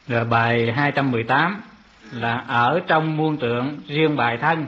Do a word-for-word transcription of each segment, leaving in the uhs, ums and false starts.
Rồi bài hai trăm mười tám là ở trong muôn tượng riêng bài thân.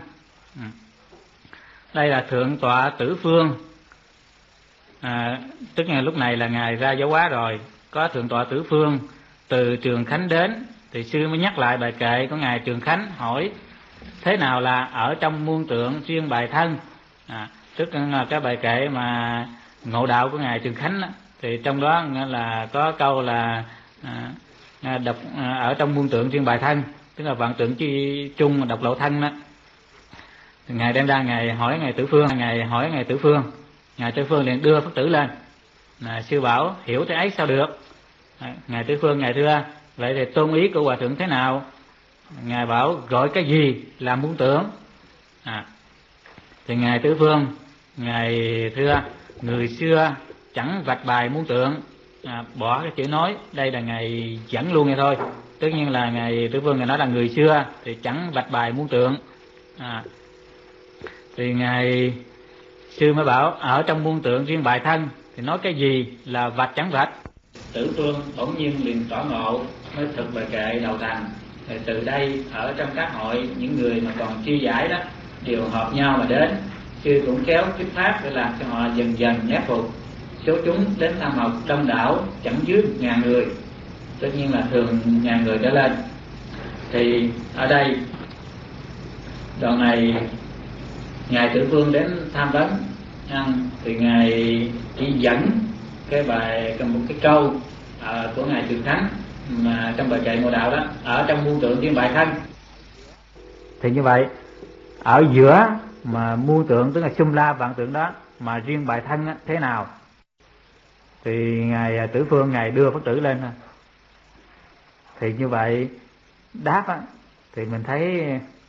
Đây là thượng tọa Tử Phương, à, tức là lúc này là ngài ra giáo hóa rồi, có thượng tọa Tử Phương từ Trường Khánh đến, thì sư mới nhắc lại bài kệ của ngài Trường Khánh, hỏi thế nào là ở trong muôn tượng riêng bài thân. À, tức là cái bài kệ mà ngộ đạo của ngài Trường Khánh đó, thì trong đó là có câu là à, đọc à, ở trong muôn tượng riêng bài thân, tức là vạn tượng chi chung độc lộ thân đó. Thì ngài đem ra ngài hỏi ngài Tử Phương, ngài hỏi ngài Tử Phương, ngài Tử Phương liền đưa Phật tử lên. À, sư bảo hiểu thế ấy sao được. À, ngài Tử Phương ngài thưa vậy thì tôn ý của hòa thượng thế nào? Ngài bảo gọi cái gì là muôn tượng. À, thì ngài Tử Phương ngài thưa người xưa chẳng vạch bài muôn tượng, à, bỏ cái chữ nói, đây là ngài dẫn luôn nghe thôi. Tất nhiên là ngài Tử Phương ngài nói là người xưa thì chẳng vạch bài muôn tượng. À, thì ngài sư mới bảo ở trong muôn tượng riêng bài thân thì nói cái gì là vạch chẳng vạch. Tử Phương bỗng nhiên liền tỏ ngộ, mới thực bài kệ đầu thành. Thì từ đây ở trong các hội những người mà còn chưa giải đó đều hợp nhau mà đến, sư cũng kéo thuyết pháp để làm cho họ dần dần nhát phục. Số chúng đến tham học đông đảo chẳng dưới một ngàn người, tất nhiên là thường ngàn người trở lên. Thì ở đây đoạn này ngài Tử Phương đến tham vấn, thì ngài chỉ dẫn cái bài một cái câu à, của ngài Trường Khánh mà trong bài kệ ngộ đạo đó, ở trong muôn tượng riêng bài thân. Thì như vậy ở giữa mà muôn tượng tức là sum la vạn tượng đó mà riêng bài thân á, thế nào? Thì ngài Tử Phương ngài đưa Phật tử lên. Thì như vậy đáp á, thì mình thấy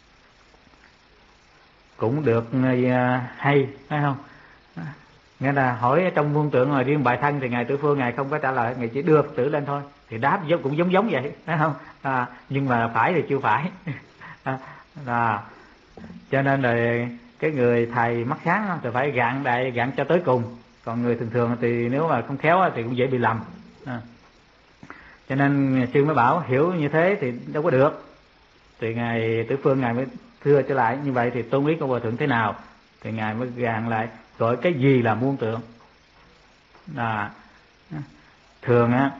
cũng được hay, phải không? Nghĩa là hỏi trong muôn tượng mà riêng bài thân thì ngài Tử Phương ngài không có trả lời, ngài chỉ đưa Phật tử lên thôi. Thì đáp cũng giống giống vậy, phải không? À, nhưng mà phải thì chưa phải. À, à, cho nên là cái người thầy mắt sáng thì phải gạn đại gạn cho tới cùng, còn người thường thường thì nếu mà không khéo thì cũng dễ bị lầm. À, cho nên sư mới bảo hiểu như thế thì đâu có được. Thì ngài Tử Phương ngài mới thưa trở lại như vậy thì tôn ý của hòa thượng thế nào? Thì ngài mới gạn lại gọi cái gì là muôn tượng. À, thường á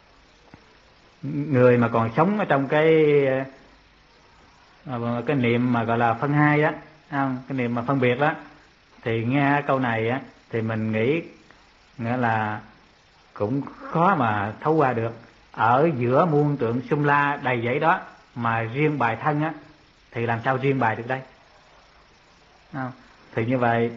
người mà còn sống ở trong cái cái niệm mà gọi là phân hai á, cái niệm mà phân biệt đó, thì nghe câu này á thì mình nghĩ nghĩa là cũng khó mà thấu qua được. Ở giữa muôn tượng sum la đầy dẫy đó mà riêng bài thân á thì làm sao riêng bài được đây? Thì như vậy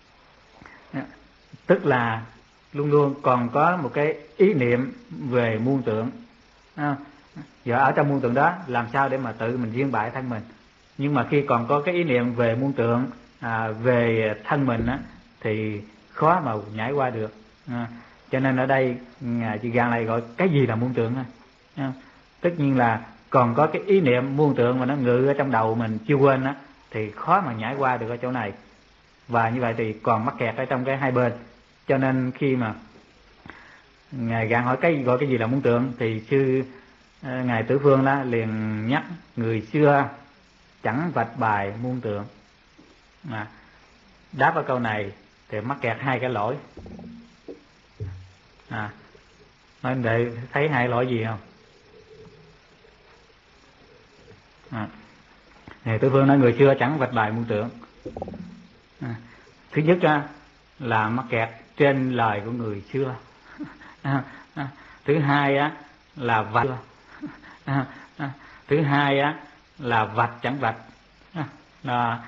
tức là luôn luôn còn có một cái ý niệm về muôn tượng. Giờ ở trong muôn tượng đó làm sao để mà tự mình riêng bài thân mình? Nhưng mà khi còn có cái ý niệm về muôn tượng, à, về thân mình á, thì khó mà nhảy qua được. À, cho nên ở đây ngài chị Gan lại gọi cái gì là muôn tượng á. À, tất nhiên là còn có cái ý niệm muôn tượng mà nó ngự ở trong đầu mình chưa quên á, thì khó mà nhảy qua được ở chỗ này. Và như vậy thì còn mắc kẹt ở trong cái hai bên. Cho nên khi mà ngài Gan hỏi cái gọi cái gì là muôn tượng thì sư ngài Tử Phương đó liền nhắc người xưa chẳng vạch bài muôn tượng. À, đáp vào câu này thì mắc kẹt hai cái lỗi. À, nói để thấy hai lỗi gì không? À, ngài Tử Phương nói người xưa chẳng vạch bài muôn tượng. À, thứ nhất á, là mắc kẹt trên lời của người xưa. À, à, thứ hai á là vạch. À, à, thứ hai á là vạch chẳng vạch. À, là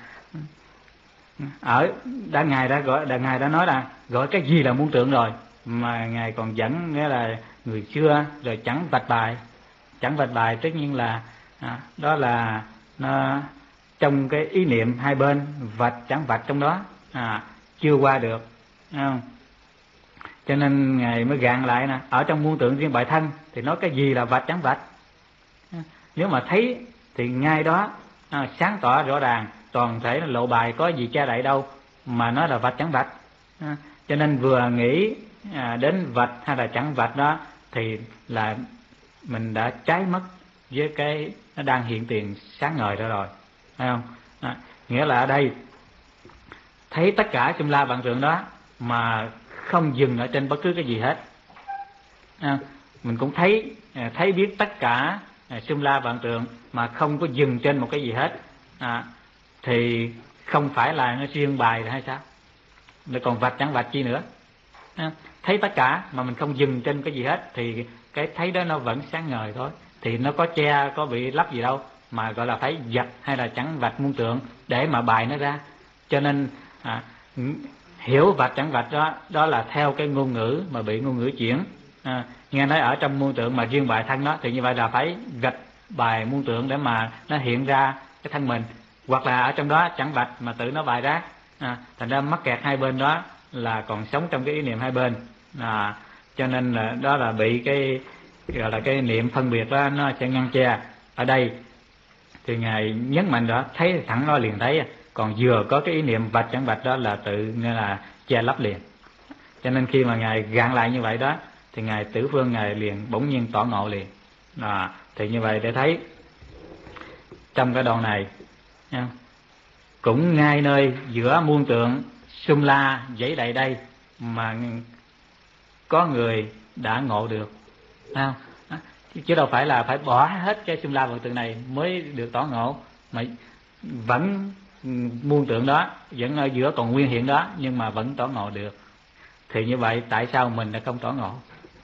ở đã ngài đã gọi đã ngài đã nói là gọi cái gì là muôn tượng rồi mà ngài còn dẫn nghĩa là người xưa rồi chẳng vạch bài. Chẳng vạch bài tất nhiên là à, đó là nó trong cái ý niệm hai bên vạch chẳng vạch trong đó à, chưa qua được, không? Cho nên ngài mới gạn lại nè, ở trong muôn tượng riêng bài thân thì nói cái gì là vạch chẳng vạch. Nếu mà thấy thì ngay đó à, sáng tỏ rõ ràng, toàn thể là lộ bài có gì che đậy đâu mà nói là vạch chẳng vạch. À, cho nên vừa nghĩ à, đến vạch hay là chẳng vạch đó thì là mình đã trái mất với cái nó đang hiện tiền sáng ngời đó rồi, phải không? À, nghĩa là ở đây thấy tất cả xung la vạn tượng đó mà không dừng ở trên bất cứ cái gì hết. À, mình cũng thấy thấy biết tất cả xung la vạn tượng mà không có dừng trên một cái gì hết, à, thì không phải là nó riêng bài hay sao? Nó còn vạch chẳng vạch chi nữa. À, thấy tất cả mà mình không dừng trên cái gì hết thì cái thấy đó nó vẫn sáng ngời thôi. Thì nó có che, có bị lấp gì đâu mà gọi là phải vạch hay là chẳng vạch muôn tượng để mà bài nó ra. Cho nên à, hiểu vạch chẳng vạch đó đó là theo cái ngôn ngữ mà bị ngôn ngữ chuyển. À, nghe nói ở trong muôn tượng mà riêng bài thân đó thì như vậy là phải gạch bài muôn tượng để mà nó hiện ra cái thân mình, hoặc là ở trong đó chẳng vạch mà tự nó bài ra. À, thành ra mắc kẹt hai bên đó là còn sống trong cái ý niệm hai bên. À, cho nên là đó là bị cái gọi là cái niệm phân biệt đó nó sẽ ngăn che. Ở đây thì ngài nhấn mạnh đó, thấy thẳng nó liền thấy, còn vừa có cái ý niệm vạch chẳng vạch đó là tự nên là che lấp liền. Cho nên khi mà ngài gạn lại như vậy đó thì ngài Tử Phương ngài liền bỗng nhiên tỏ ngộ liền. À, thì như vậy để thấy trong cái đoạn này nha, cũng ngay nơi giữa muôn tượng xung la dãy đầy đây mà có người đã ngộ được, không? Chứ đâu phải là phải bỏ hết cái xung la vạn tượng này mới được tỏ ngộ, mà vẫn muôn tượng đó vẫn ở giữa còn nguyên hiện đó nhưng mà vẫn tỏ ngộ được. Thì như vậy tại sao mình lại không tỏ ngộ?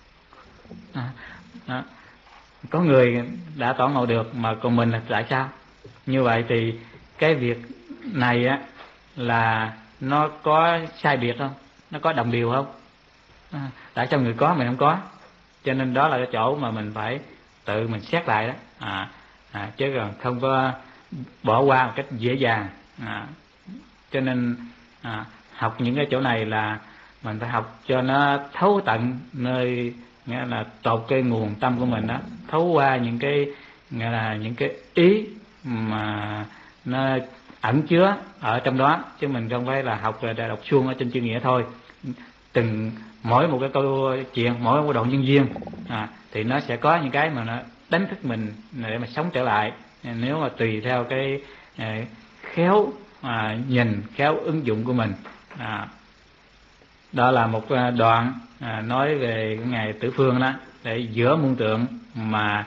À, đó. Có người đã tỏ ngộ được mà còn mình là tại sao? Như vậy thì cái việc này á là nó có sai biệt không? Nó có đồng điều không? À, tại sao người có mình không có? Cho nên đó là cái chỗ mà mình phải tự mình xét lại đó. À, à, chứ còn không có bỏ qua một cách dễ dàng. À, cho nên à, học những cái chỗ này là mình phải học cho nó thấu tận nơi, nghĩa là tột cái nguồn tâm của mình đó, thấu qua những cái nghĩa là những cái ý mà nó ẩn chứa ở trong đó, chứ mình không phải là học rồi đọc suông ở trên chữ nghĩa thôi. Từng mỗi một cái câu chuyện, mỗi một đoạn nhân duyên à, thì nó sẽ có những cái mà nó đánh thức mình để mà sống trở lại, nếu mà tùy theo cái à, khéo à, nhìn, khéo ứng dụng của mình. À, đó là một đoạn à, nói về ngài Tử Phương đó, để giữa muôn tượng mà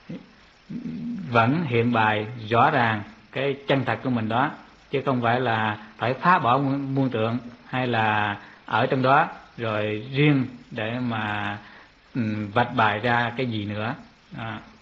vẫn hiện bài rõ ràng cái chân thật của mình đó, chứ không phải là phải phá bỏ muôn tượng hay là ở trong đó rồi riêng để mà um, vạch bài ra cái gì nữa. À.